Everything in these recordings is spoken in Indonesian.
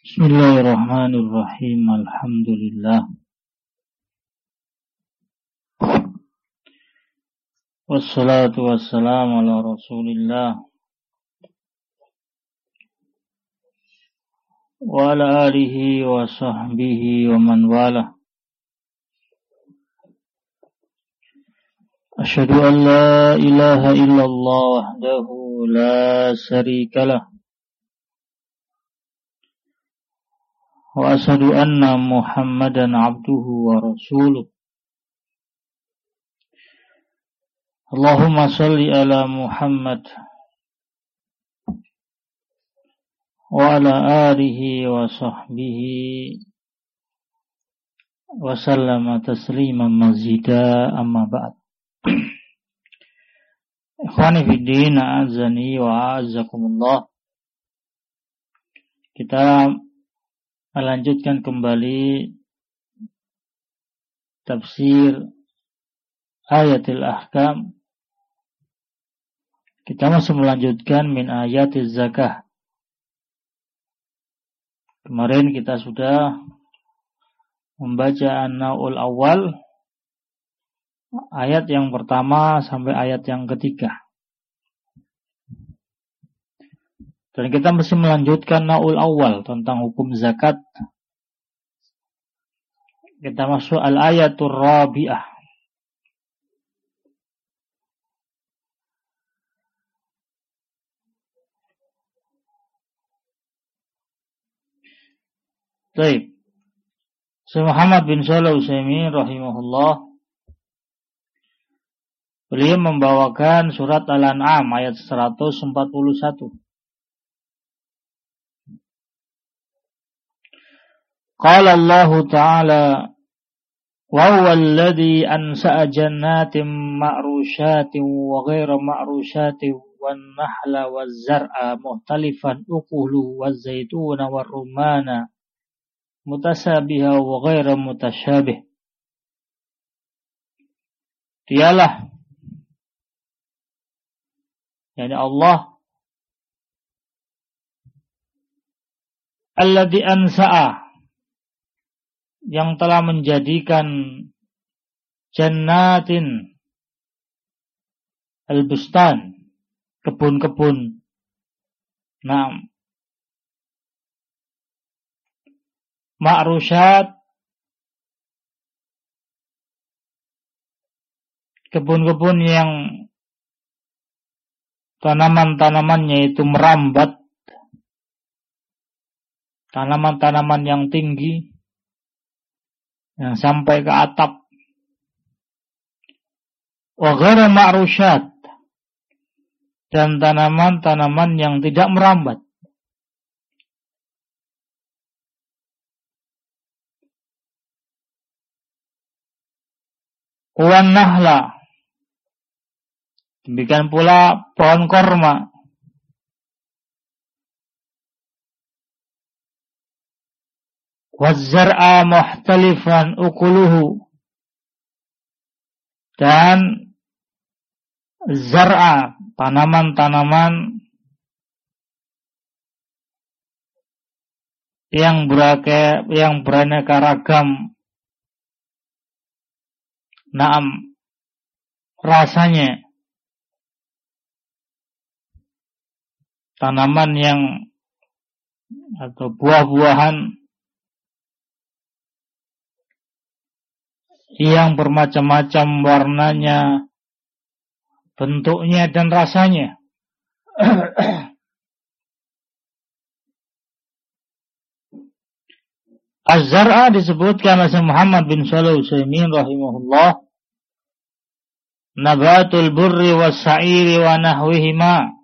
Bismillahirrahmanirrahim. Alhamdulillah. Wassalatu wassalamu ala Rasulillah wa ala alihi wa sahbihi wa man wala. Asyhadu an la ilaha illallah wahdahu la syarika lah. Wa asyhadu anna Muhammadan abduhu wa rasuluh. Allahumma salli ala Muhammad wa ala alihi wa sahbihi wa sallama tasliman mazida, amma ba'd. Ikhwani fiddin, a'azzani wa a'azzakumullah. Kita melanjutkan kembali tafsir ayatil ahkam. Kita masih melanjutkan min ayatiz zakah. Kemarin kita sudah membaca an-naul awal, ayat yang pertama sampai ayat yang ketiga. Dan kita masih melanjutkan naul awal tentang hukum zakat. Kita masuk al-ayatul rabi'ah. Baik. Syekh Muhammad bin Shalih Al-Utsaimin rahimahullah, beliau membawakan surat Al-An'am ayat 141. Qala Allah Ta'ala wa huwa alladhi ansa'a jannatin ma'rushatin wa ghayra ma'rushatin wan nahla waz zar'a mukhtalifan ukuluhu waz zaituna war rumana mutasabiha wa ghayra mutasyabih. Dialah, yakni Allah, alladhi ansa'a, yang telah menjadikan jannatin, al-bustan, kebun-kebun, ma'rusyat, kebun-kebun yang tanaman-tanamannya itu merambat, tanaman-tanaman yang tinggi, yang sampai ke atap. Wa ghairu ma'rusyat, dan tanaman-tanaman yang tidak merambat. Wan nahla, demikian pula pohon korma. Wazzar'a muhtalifan ukuluhu, dan zar'a, tanaman-tanaman yang beraneka ragam, rasanya, tanaman yang atau buah-buahan yang bermacam-macam warnanya, bentuknya dan rasanya. Az-zar'a disebutkan oleh Muhammad bin Shalih Al-Utsaimin rahimahullah, nabatul burri was sa'iri wa nahwihima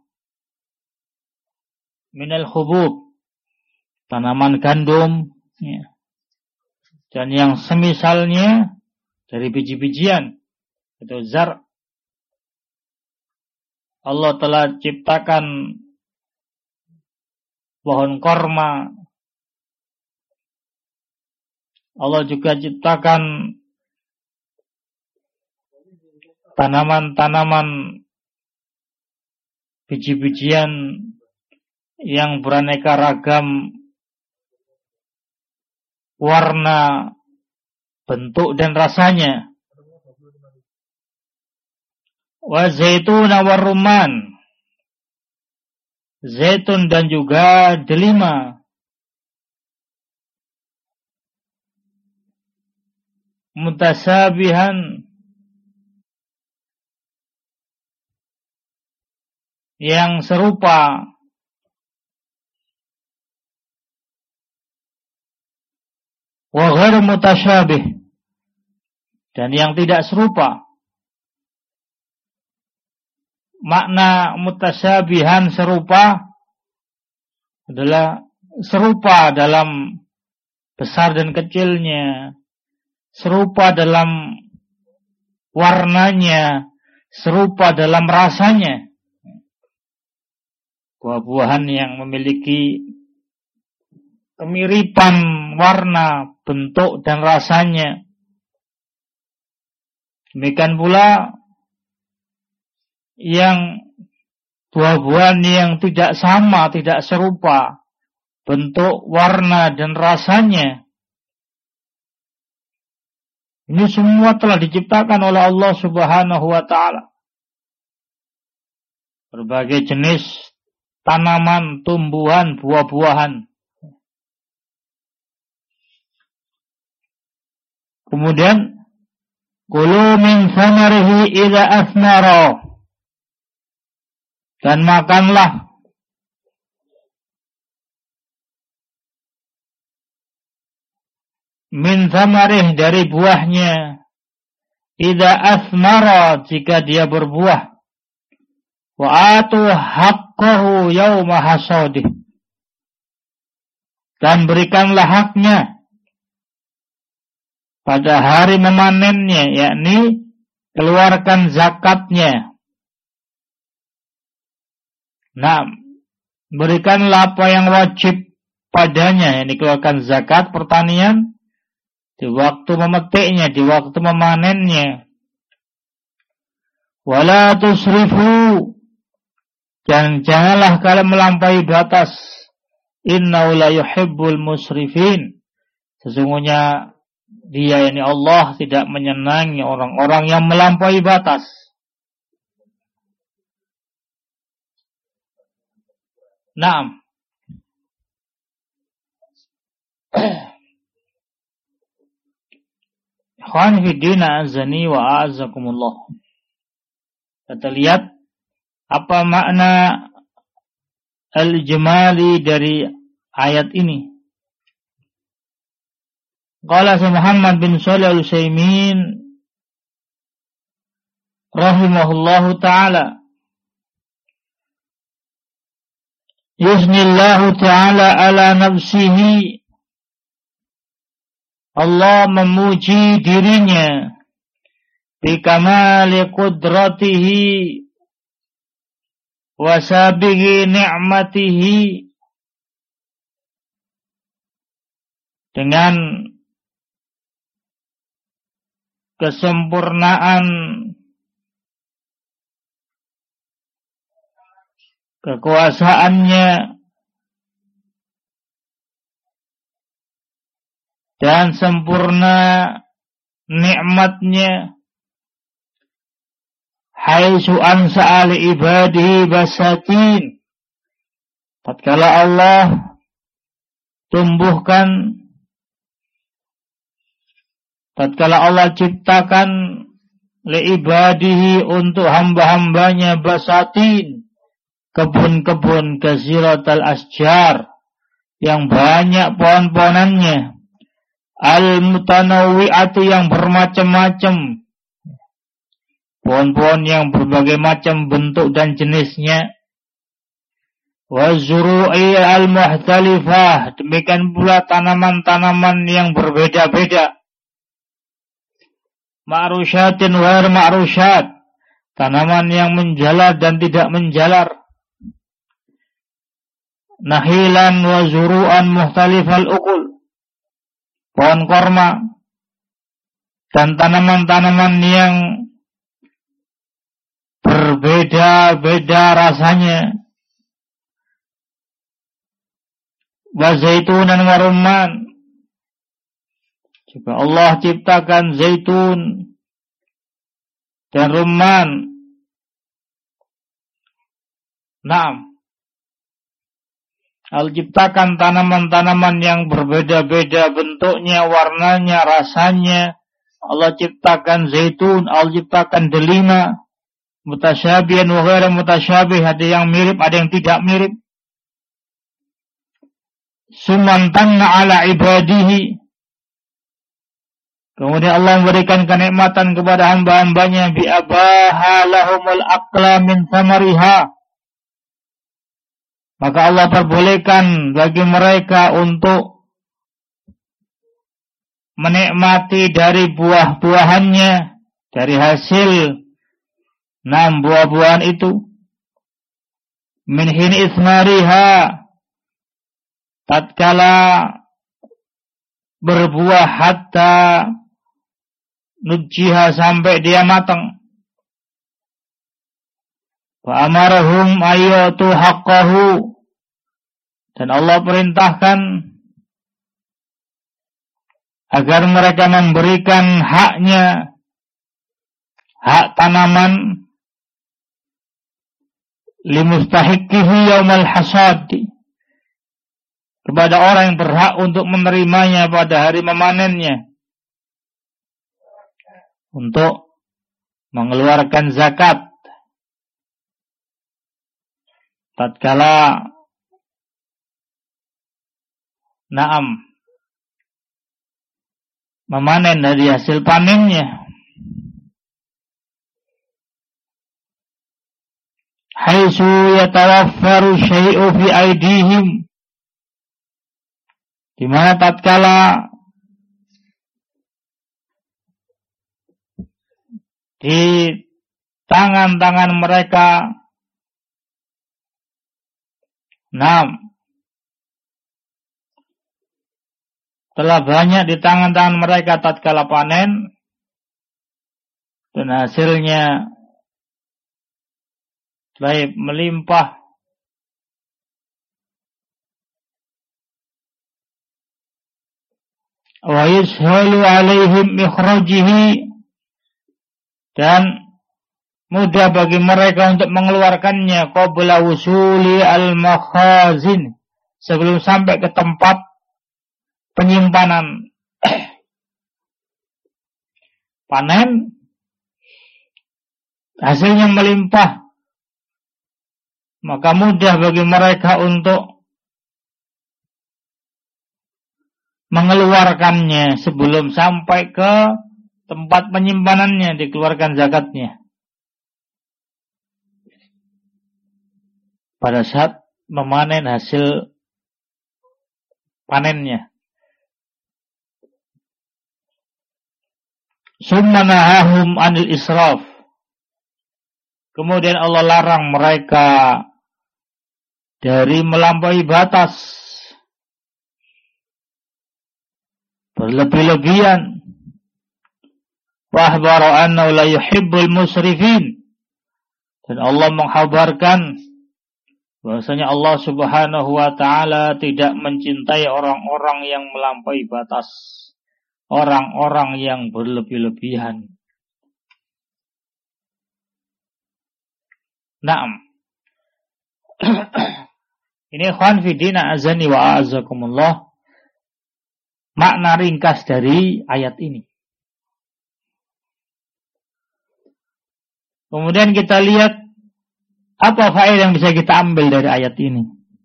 minal khubub, tanaman gandum dan yang semisalnya dari biji-bijian, itu zar. Allah telah ciptakan pohon korma. Allah juga ciptakan tanaman-tanaman, biji-bijian yang beraneka ragam warna, bentuk dan rasanya. Wa zaituna wa rumman, zaitun dan juga delima. Mutasabihan, yang serupa. Wa ghairu mutasyabih, dan yang tidak serupa. Makna mutasyabihan serupa adalah serupa dalam besar dan kecilnya, serupa dalam warnanya, serupa dalam rasanya. Buah-buahan yang memiliki kemiripan warna, bentuk, dan rasanya. Demikian pula yang buah-buahan yang tidak sama, tidak serupa bentuk, warna, dan rasanya. Ini semua telah diciptakan oleh Allah Subhanahu wa ta'ala. Berbagai jenis tanaman, tumbuhan, buah-buahan. Kemudian, kulu min thamarihi idza athmara, dan makanlah min thamarih, dari buahnya, idza athmara, jika dia berbuah, wa atu haqqahu yawma hasadih, dan berikanlah haknya pada hari memanennya, yakni keluarkan zakatnya. Nah, berikanlah apa yang wajib padanya, yakni keluarkan zakat pertanian di waktu memetiknya, di waktu memanennya. Wala tusrifu, dan janganlah kalian melampaui batas. Innahu la yuhibbul musrifin, sesungguhnya Dia, yakni Allah, tidak menyenangi orang-orang yang melampaui batas. Naam. Ikhwan fiddina azani wa a'azakumullah. Kita lihat apa makna al-ijmali dari ayat ini. Qala Muhammad bin Shalih Al-Utsaimin rahimahullahu ta'ala, yusnillahu ta'ala ala nafsihi, Allah memuji dirinya bi kamali qudratihi wa sabighi ni'matihi, dengan kesempurnaan kekuasaannya dan sempurna nikmatnya, haitsu ansa'a li ibadihi basatin, tatkala Allah tumbuhkan, tatkala Allah ciptakan li'ibadihi, untuk hamba-hambanya, basatin, kebun-kebun, kasiratal asjar, yang banyak pohon-pohonannya, al-mutanawwi'ati, yang bermacam-macam, pohon-pohon yang berbagai macam bentuk dan jenisnya, wa zuru'i al-muhtalifah, demikian pula tanaman-tanaman yang berbeda-beda, ma'rusyatin wa ma'rusyat, tanaman yang menjalar dan tidak menjalar, nahilan wa zuru'an muhtalifal ukul, pohon korma dan tanaman-tanaman yang berbeda-beda rasanya, wa zaitunan wa rumman, Juga Allah ciptakan zaitun dan rumman. Naam. Allah ciptakan tanaman-tanaman yang berbeda-beda bentuknya, warnanya, rasanya. Allah ciptakan zaitun, Allah ciptakan delima, mutasyabihan wa ghairu mutasyabih, ada yang mirip, ada yang tidak mirip. Sumantanna ala ibadihi. Kemudian Allah memberikan kenikmatan kepada hamba-hambanya, bi abaha lahumul aqla min thamariha. Maka Allah perbolehkan bagi mereka untuk menikmati dari buah-buahannya, dari hasil buah-buahan itu. Min hin ismariha, tatkala berbuah, hatta nujjiha, sampai dia matang. Wa amarahum ayyatu haqqahu, dan Allah perintahkan agar mereka memberikan haknya, hak tanaman, limustahiqihi yaumal hasad, kepada orang yang berhak untuk menerimanya pada hari memanennya, untuk mengeluarkan zakat tatkala memanen dari hasil panennya. Haitsu yatawaffaru syai'u fi aidihim, di mana tatkala di tangan-tangan mereka telah banyak di tangan-tangan mereka tatkala panen, dan hasilnya baik melimpah. Wa yushalu alaihim ikhrajihi, dan mudah bagi mereka untuk mengeluarkannya qabla wusuli al-makhazin, sebelum sampai ke tempat penyimpanan. Panen, hasilnya melimpah, maka mudah bagi mereka untuk mengeluarkannya sebelum sampai ke tempat penyimpanannya, dikeluarkan zakatnya pada saat memanen hasil panennya. Summa nahahum anil israf, kemudian Allah larang mereka dari melampaui batas, berlebih-lebihan. Wa akhbara annahu la yuhibbul musrifin, dan Allah mengkhabarkan bahwasanya Allah Subhanahu wa taala tidak mencintai orang-orang yang melampaui batas, orang-orang yang berlebih-lebihan. Naam. Ini ikhwan fidina azani wa a'azakumullah, makna ringkas dari ayat ini. Kemudian kita lihat apa faedah yang bisa kita ambil dari ayat ini.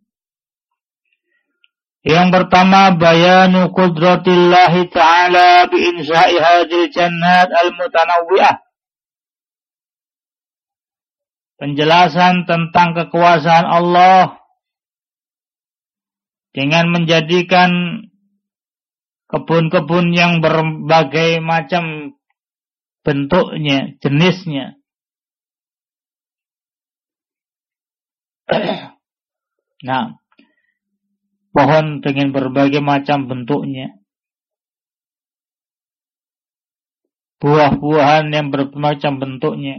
Yang pertama, bayanu qudratillahi ta'ala bi insya'i hadhil jannat al-mutanawwi'ah. Penjelasan tentang kekuasaan Allah dengan menjadikan kebun-kebun yang berbagai macam bentuknya, jenisnya. Nah, pohon dengan berbagai macam bentuknya, buah-buahan yang bermacam bentuknya,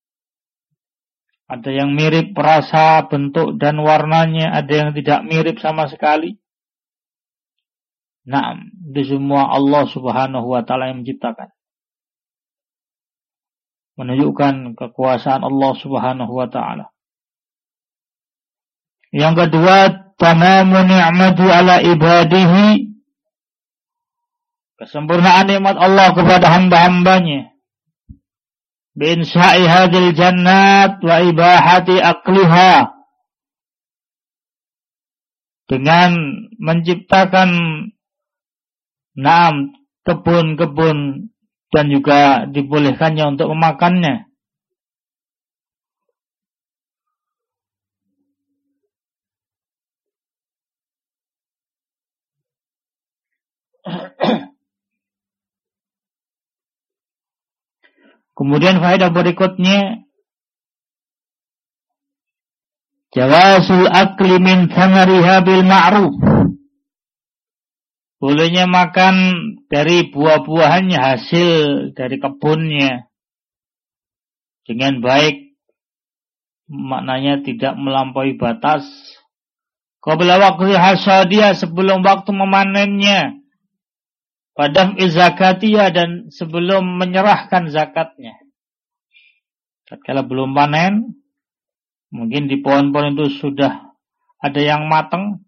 ada yang mirip rasa, bentuk dan warnanya, ada yang tidak mirip sama sekali. Nah, itu semua Allah Subhanahu wa taala yang menciptakan. Menunjukkan kekuasaan Allah Subhanahu wa taala. Yang kedua, tamamu ni'mati ala ibadihi, kesempurnaan nikmat Allah kepada hamba-hambanya. Binsya'i hadil jannat wa ibahati akliha, dengan menciptakan kebun-kebun dan juga dibolehkannya untuk memakannya. Kemudian faedah berikutnya, jawazul akli min thamariha bil ma'ruf, bolehnya makan dari buah-buahannya, hasil dari kebunnya dengan baik, maknanya tidak melampaui batas. Qabla waqti hasadiyah, sebelum waktu memanennya, pada zakatiyah, dan sebelum menyerahkan zakatnya. Tatkala belum panen, mungkin di pohon-pohon itu sudah ada yang matang,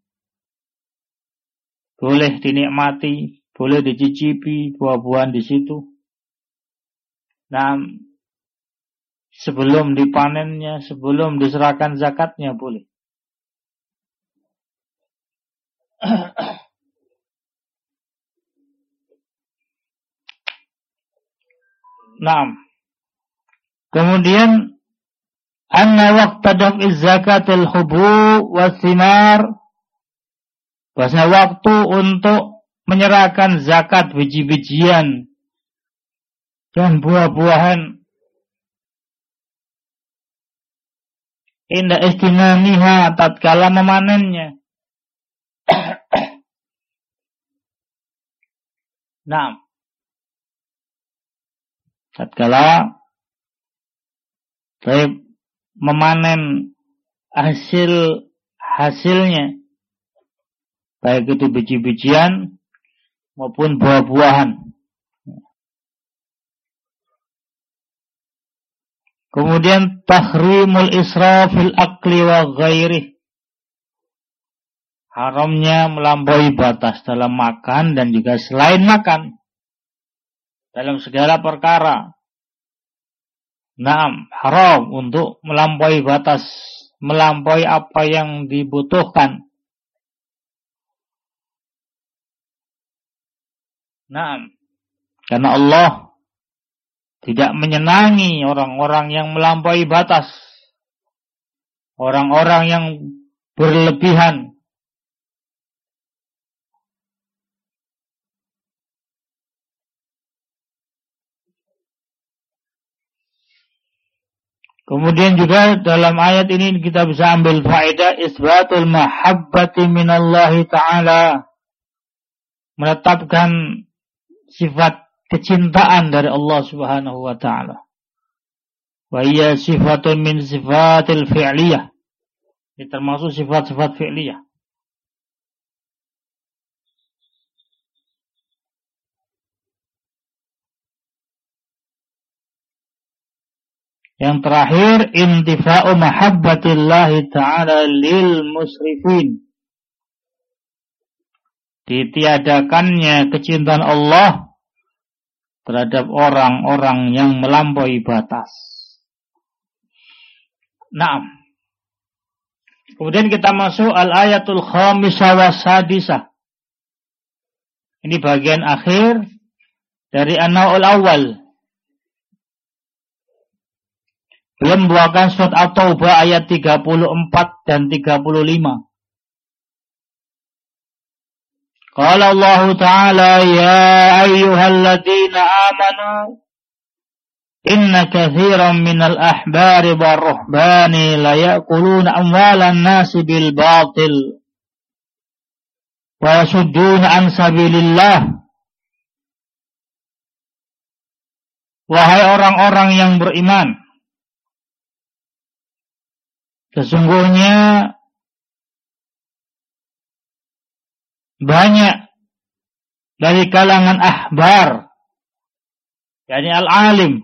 boleh dinikmati, boleh dicicipi buah-buahan di situ. Nah, sebelum dipanennya, sebelum diserahkan zakatnya, boleh. Nah, kemudian anna waqta daf'iz zakatil hubu wathimar, bahasa waktu untuk menyerahkan zakat biji-bijian dan buah-buahan, inda istinamiha, tatkala memanennya. Nah, tatkala memanen hasilnya, baik itu biji-bijian maupun buah-buahan. Kemudian tahrimul israfil akli wa ghairih, haramnya melampaui batas dalam makan dan juga selain makan, dalam segala perkara. Naam, haram untuk melampaui batas, melampaui apa yang dibutuhkan. Naam, karena Allah tidak menyenangi orang-orang yang melampaui batas, orang-orang yang berlebihan. Kemudian juga dalam ayat ini kita bisa ambil faedah isbatul mahabbati minallahi ta'ala, menetapkan sifat kecintaan dari Allah Subhanahu wa ta'ala. Wa hiya sifatun min sifatil fi'liyah, ini termasuk sifat-sifat fi'liyah. Yang terakhir, intifa'u mahabbatillahi ta'ala lil musrifin, ditiadakannya kecintaan Allah terhadap orang-orang yang melampaui batas. Nah, kemudian kita masuk al-ayatul khamisah wa sadisah. Ini bagian akhir dari an-naw'ul awal. Beliau membawakan surat At-Taubah ayat 34 dan 35. Qala Allah Ta'ala, ya ayyuhalladzina amanu inna katsiran minal ahbari war-ruhbani la ya'kuluna amwalan nasi bil batil wa yasudduna an sabilillah. Wahai orang-orang yang beriman, sesungguhnya banyak dari kalangan ahbar, yakni al-alim,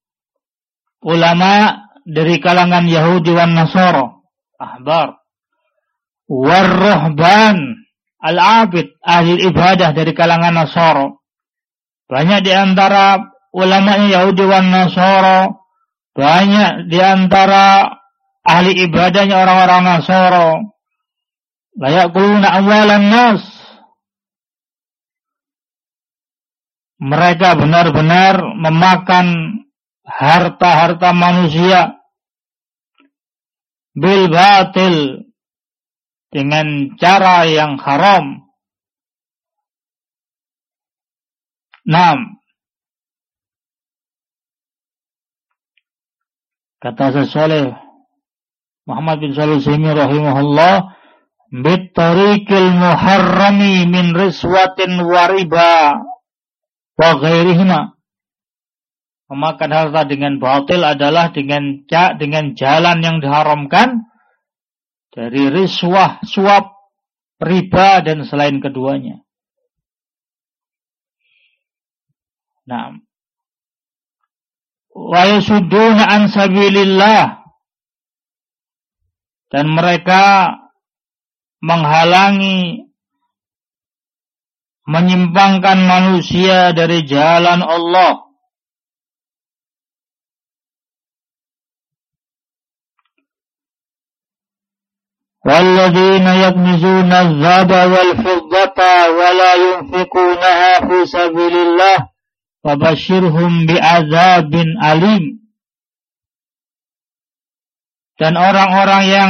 ulama dari kalangan Yahudi wan Nasara, ahbar, warruhban, al-abid, ahli ibadah dari kalangan Nasara. Banyak di antara ulamanya Yahudi wan Nasara, banyak di antara ahli ibadahnya orang-orang Nasara, la ya'kuluna amwalan nas. Mereka benar-benar memakan harta-harta manusia bil batil, dengan cara yang haram. Naam. Kata Syekh Muhammad bin Shalih Al-Utsaimin rahimahullah, bitariqil muharrami min riswatin wa riba wa ghairihima. Memakan harta dengan batil adalah dengan jalan yang diharamkan dari riswah, suap, riba dan selain keduanya. Nah, wa yasudduna an sabilillah, dan mereka menghalangi, menyimpangkan manusia dari jalan Allah. Walladzina yaknizuna adh-dhahaba wal fiddata wa la yunfiqunaha fi sabilillah fabashshirhum bi'adzabin alim. Dan orang-orang yang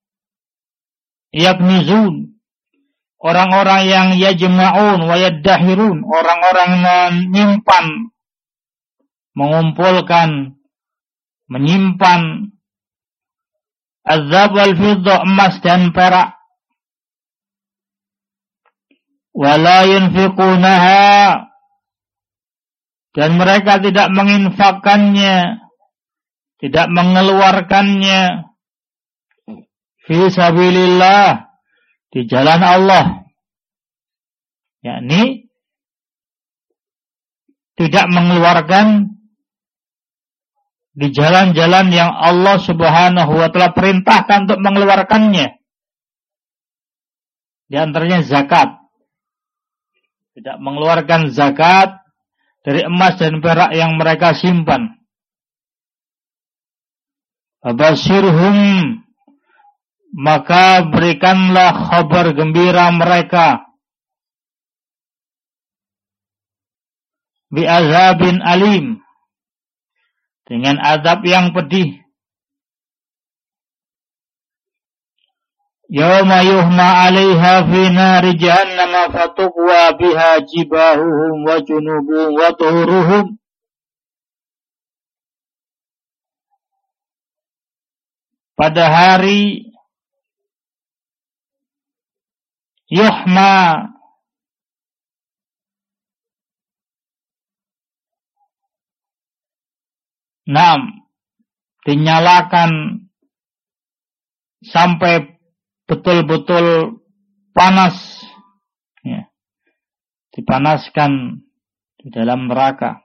yaknizun, orang-orang yang yajma'un wa yaddahirun, orang-orang menyimpan, mengumpulkan, menyimpan azab wal fiddah, emas dan perak, wala yunfiqunaha, dan mereka tidak menginfakkannya, tidak mengeluarkannya fi sabilillah, di jalan Allah, yakni tidak mengeluarkan di jalan-jalan yang Allah Subhanahu wa ta'ala perintahkan untuk mengeluarkannya. Di antaranya zakat. Tidak mengeluarkan zakat dari emas dan perak yang mereka simpan. Fabashirhum, maka berikanlah kabar gembira mereka, bi'azabin alim, dengan azab yang pedih. Yawma yuhma 'alaiha fi nari jahannam fatuqwa biha jibahuhum wa junubuhum wa tuhuruhum. Pada hari yuhma, dinyalakan sampai betul-betul panas, ya, dipanaskan di dalam neraka.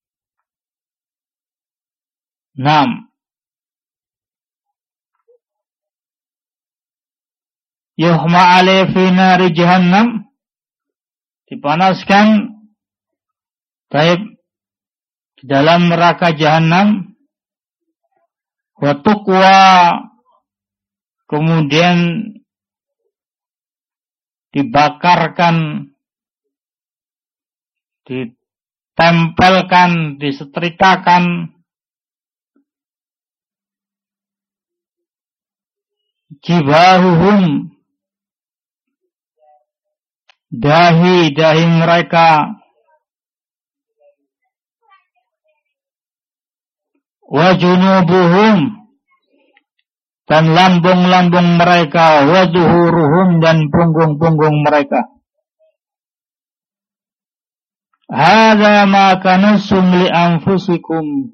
Yuhma 'alaihi fi nari jahannam, dipanaskan di dalam neraka jahanam. Wa tuqwa, kemudian dibakarkan, ditempelkan, disetrikakan jibahuhum, dahi-dahi mereka, wa junubuhum, dan lambung-lambung mereka, wa zuhuruhum, dan punggung-punggung mereka. Hadza ma kanasum li anfusikum,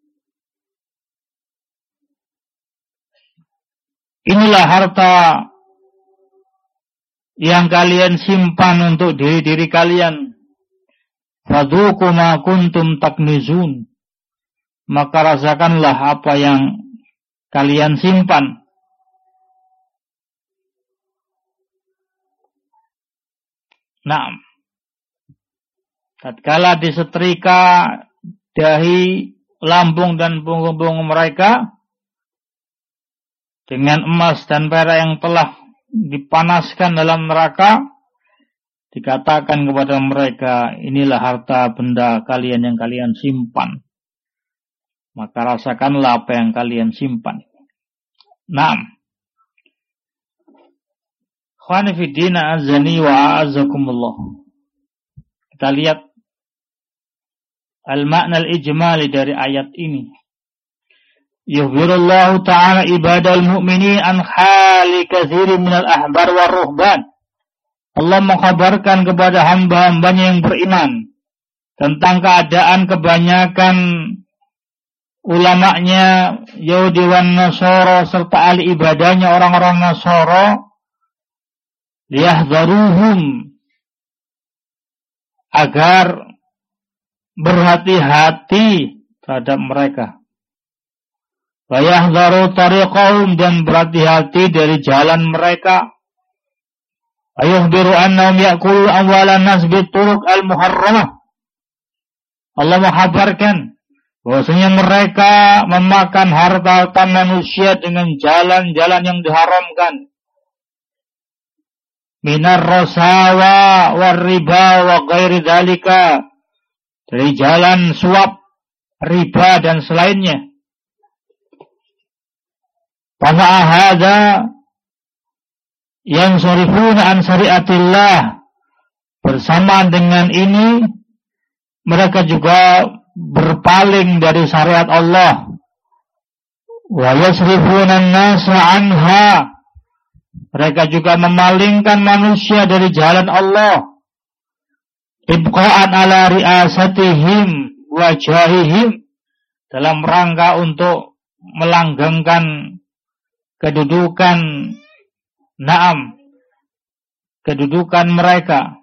inilah harta yang kalian simpan untuk diri-diri kalian. fadzuqu ma kuntum taknizun, maka rasakanlah apa yang kalian simpan. Naam. Tatkala disetrika dahi, lambung dan punggung mereka dengan emas dan perak yang telah dipanaskan dalam neraka, dikatakan kepada mereka, inilah harta benda kalian yang kalian simpan. Maka rasakanlah apa yang kalian simpan. Naam. Khawani fi din azani wa a'azakumullah. Kita lihat al-makna al-ijmali dari ayat ini. Yukhbirullahu ta'ala ibadal mu'minin an hali katsirin minal ahbar wa ruhban. Allah mengkhabarkan kepada hamba-hambanya yang beriman tentang keadaan kebanyakan ulamanya Yahudi wan Nasara serta ahli ibadahnya orang-orang Nasara, liyahdharuhum, agar berhati-hati terhadap mereka, wa yahdharu tariqahum, dan berhati-hati dari jalan mereka, ayukhbiru annahum ya'kulu amwalan nas bituruq al-muharramah. Allah menghabarkan bahwasanya mereka memakan harta manusia dengan jalan-jalan yang diharamkan. Minar rosawa war riba wa ghairi dzalika, dari jalan suap, riba dan selainnya. Fama hadza yang syarifuna an syariatillah, bersamaan dengan ini mereka juga berpaling dari syariat Allah. Wa yasrifuna an-nasa anha, mereka juga memalingkan manusia dari jalan Allah. Ibqa'an ala ri'asatihim wa jahihim, dalam rangka untuk melanggengkan kedudukan mereka.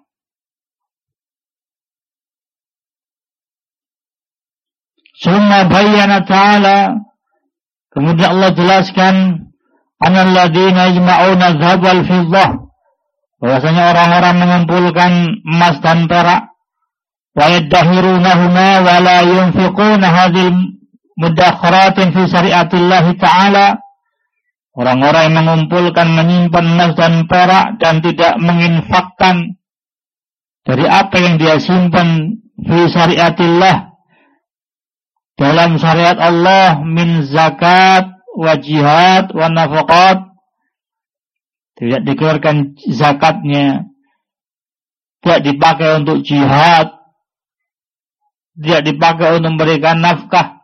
Summa bayyana ta'ala, kemudian Allah jelaskan, anal ladzina yajma'una dzahab wal fiddah, bahwasanya orang-orang mengumpulkan emas dan perak, wa yadahirunahuma wa la yunfiquna hadhil mudakharatin fi syariatillah ta'ala, orang-orang yang mengumpulkan, menyimpan emas dan perak dan tidak menginfakkan dari apa yang dia simpan fi syariatillah, dalam syariat Allah, min zakat wa jihad wa nafaqat, tidak dikeluarkan zakatnya, tidak dipakai untuk jihad, tidak dipakai untuk memberikan nafkah,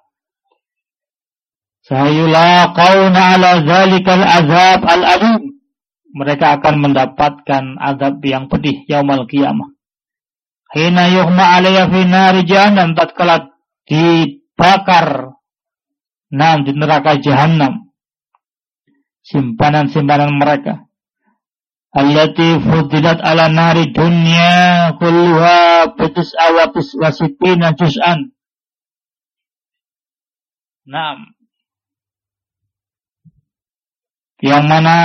sayulaqawna ala dzalikal azab al-alim, mereka akan mendapatkan azab yang pedih yaumul qiyamah. Hina yuhma 'alayha fi nari jahannam, tatkala dibakar di neraka jahannam simpanan-simpanan mereka. Allati fudilat ala nari dunya kulluha bitis'a wa sittina juz'an. Naam. Yang mana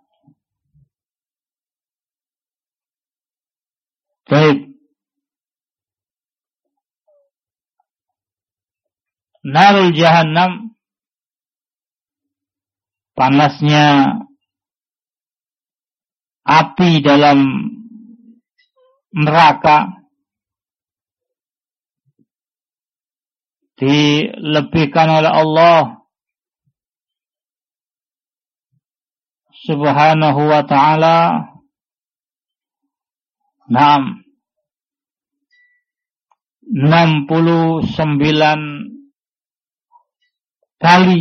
baik narul jahannam, panasnya api dalam neraka, dilebihkan oleh Allah Subhanahu wa ta'ala 69 kali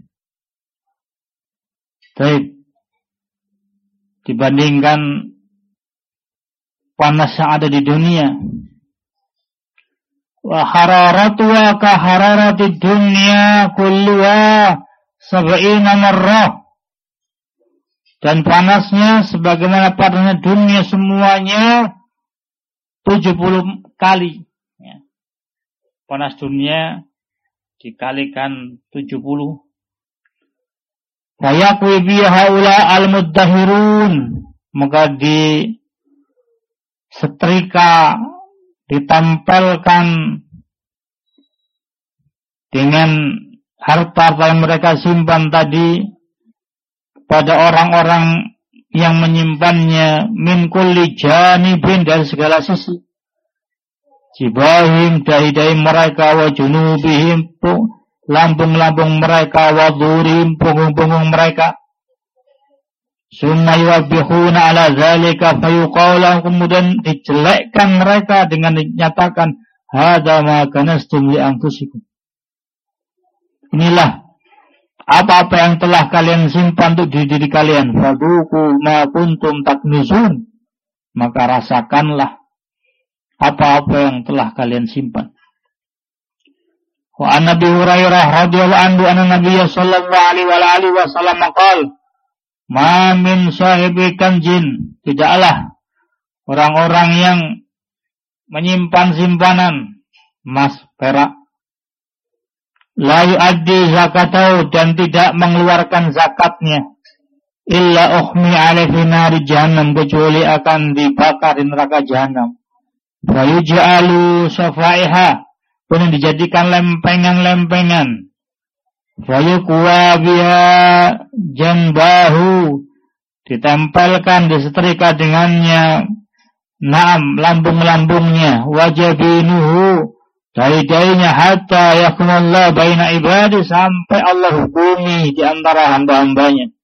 dibandingkan panas yang ada di dunia. Wa hararatuha ka hararati dunya kulluha 70 marrah, dan panasnya sebagaimana panasnya dunia semuanya 70 kali, ya. panas dunia dikalikan 70. Fayaqwi biha haula al-muddahirun, maka setrika ditempelkan dengan harta yang mereka simpan tadi pada orang-orang yang menyimpannya min kulli janibin, dari segala sisi. Jibahim, dahi-dahi mereka, wa junubihim, lambung-lambung mereka, wa dhurihim, punggung-punggung mereka. Summa yuwabbihuna ala zalika fayuqala, kemudian dijelekkan mereka dengan dinyatakan hadza ma kanastum li anfusikum. Inilah apa-apa yang telah kalian simpan untuk diri kalian. Fadhuku ma kuntum taknizun, maka rasakanlah apa-apa yang telah kalian simpan. Wa an Abi Hurairah radhiyallahu anhu anna Nabiy sallallahu alaihi wasallam qala, ma min sahibi kanjin, tidaklah orang-orang yang menyimpan simpanan emas, perak, la yu'addi zakatahu, dan tidak mengeluarkan zakatnya, illa ukhmi alaihi nari jahannam, kecuali akan dibakar di neraka jahannam. Wa yuj'alu safaiha, pun dijadikan lempengan-lempengan. Wa yuqwa biha janbahu, ditempelkan, disetrika dengannya lambung-lambungnya, wajabinuhu, dahi-dahinya, hatta yahkumallah baina ibadi, sampai Allah hukumi di antara hamba-hambanya.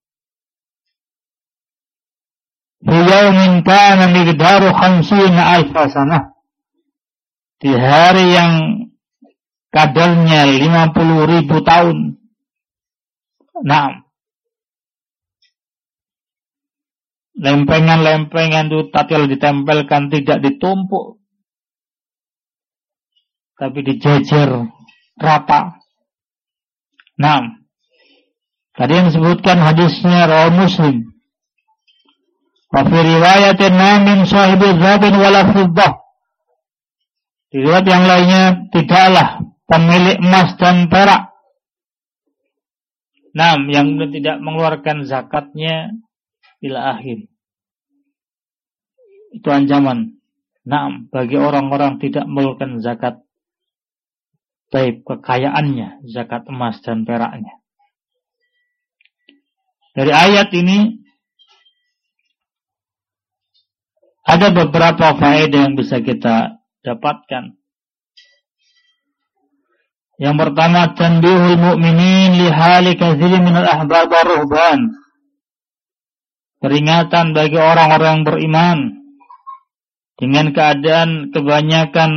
Fi yaumin kana miqdaru 50,000 sanah, di hari yang kadarnya 50.000 tahun. Nah, lempengan-lempengan itu tatkala ditempelkan tidak ditumpuk, tapi dijejer rata. Nah, tadi yang disebutkan hadisnya rawi Muslim. Wa fi riwayatin min sahibi dzabin wala fiddah, di riwayat yang lainnya, tidaklah pemilik emas dan perak, yang tidak mengeluarkan zakatnya ila akhir. Itu ancaman. Bagi orang-orang tidak mengeluarkan zakat kekayaannya, zakat emas dan peraknya. Dari ayat ini ada beberapa faedah yang bisa kita dapatkan. Yang pertama, tanbihul mu'minin li hali katsirin minal ahbab ar-ruhban, peringatan bagi orang-orang yang beriman dengan keadaan kebanyakan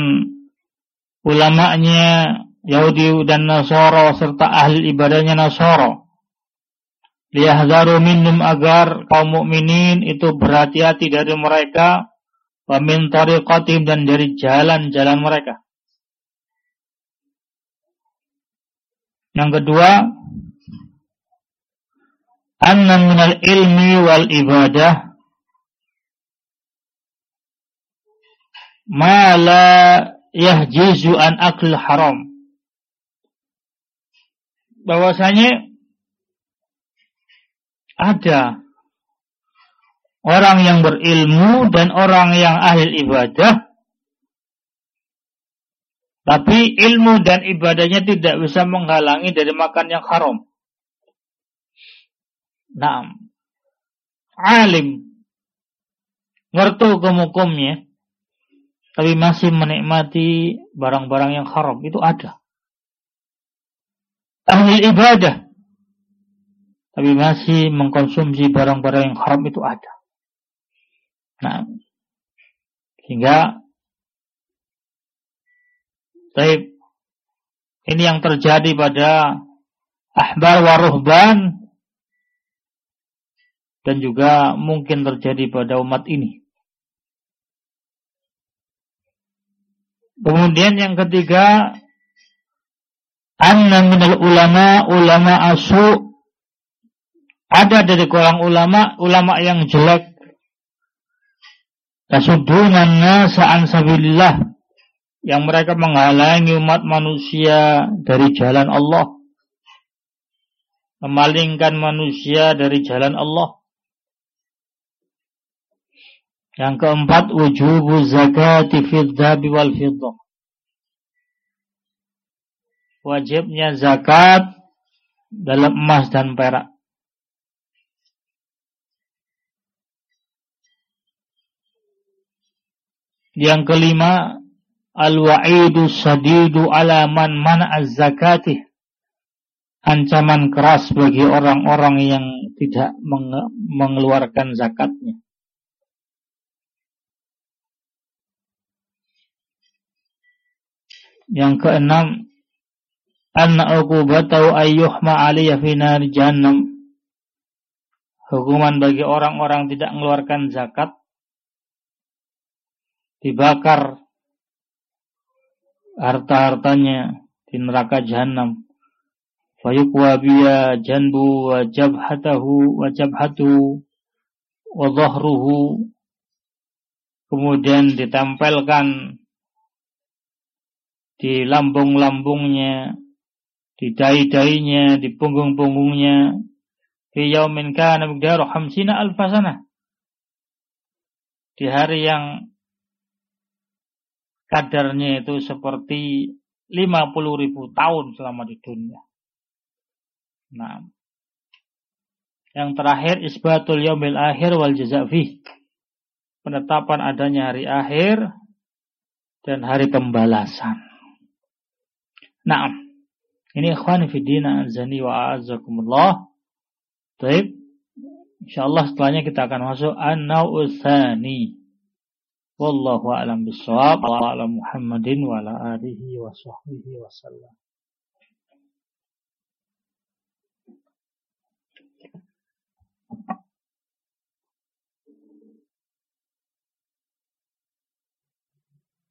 ulamanya Yahudi dan Nasara serta ahli ibadahnya Nasara. Liyahzaru minhum, agar kaum mukminin itu berhati-hati dari mereka, wa min tariqatihim, dan dari jalan-jalan mereka. Yang kedua, anna minal ilmi wal ibadah ma la yahjizu an akl haram, bahwasanya ada orang yang berilmu dan orang yang ahli ibadah, tapi ilmu dan ibadahnya tidak bisa menghalangi dari makan yang haram. Alim, ngerti hukum-hukumnya, tapi masih menikmati barang-barang yang haram, itu ada. Ahli ibadah, tapi masih mengkonsumsi barang-barang yang haram, itu ada. Sehingga ini yang terjadi pada ahbar wa ruhban, dan juga mungkin terjadi pada umat ini. Kemudian yang ketiga, anna minal ulama asu, ada dari kalangan ulama yang jelek, yasuddunan nasa an sabilillah, yang mereka menghalangi umat manusia dari jalan Allah, memalingkan manusia dari jalan Allah. Yang keempat, wujubu zakati fid dhahabi wal fiddah. Wajibnya zakat dalam emas dan perak. Yang kelima, al-wa'idu sadidu ala man mana'az zakatih. Ancaman keras bagi orang-orang yang tidak mengeluarkan zakatnya. Yang keenam, anna uqubatahu ayyuhma 'alayya fi nar jahannam. Hukuman bagi orang-orang tidak mengeluarkan zakat, dibakar harta-hartanya di neraka jahanam. Fayuqwa biya janbu wa jabhatuhu wa dhahruhu. Kemudian ditempelkan di lambung-lambungnya, di dahi-dahinya, di punggung-punggungnya. Fi yaumin kana miqdaru 50,000 sanah. Di hari yang kadarnya itu seperti 50.000 tahun selama di dunia. Nah, yang terakhir isbatul yaumil akhir wal jazaa fih. Penetapan adanya hari akhir dan hari pembalasan. Nah, ini ikhwan fillah azani wa a'azzakumullah. Baik, insyaallah setelahnya kita akan masuk an-nau'us tsani. Wallahu a'lam bishawab. Wa ala Muhammadin wa ala alihi wa sahbihi wa sallam.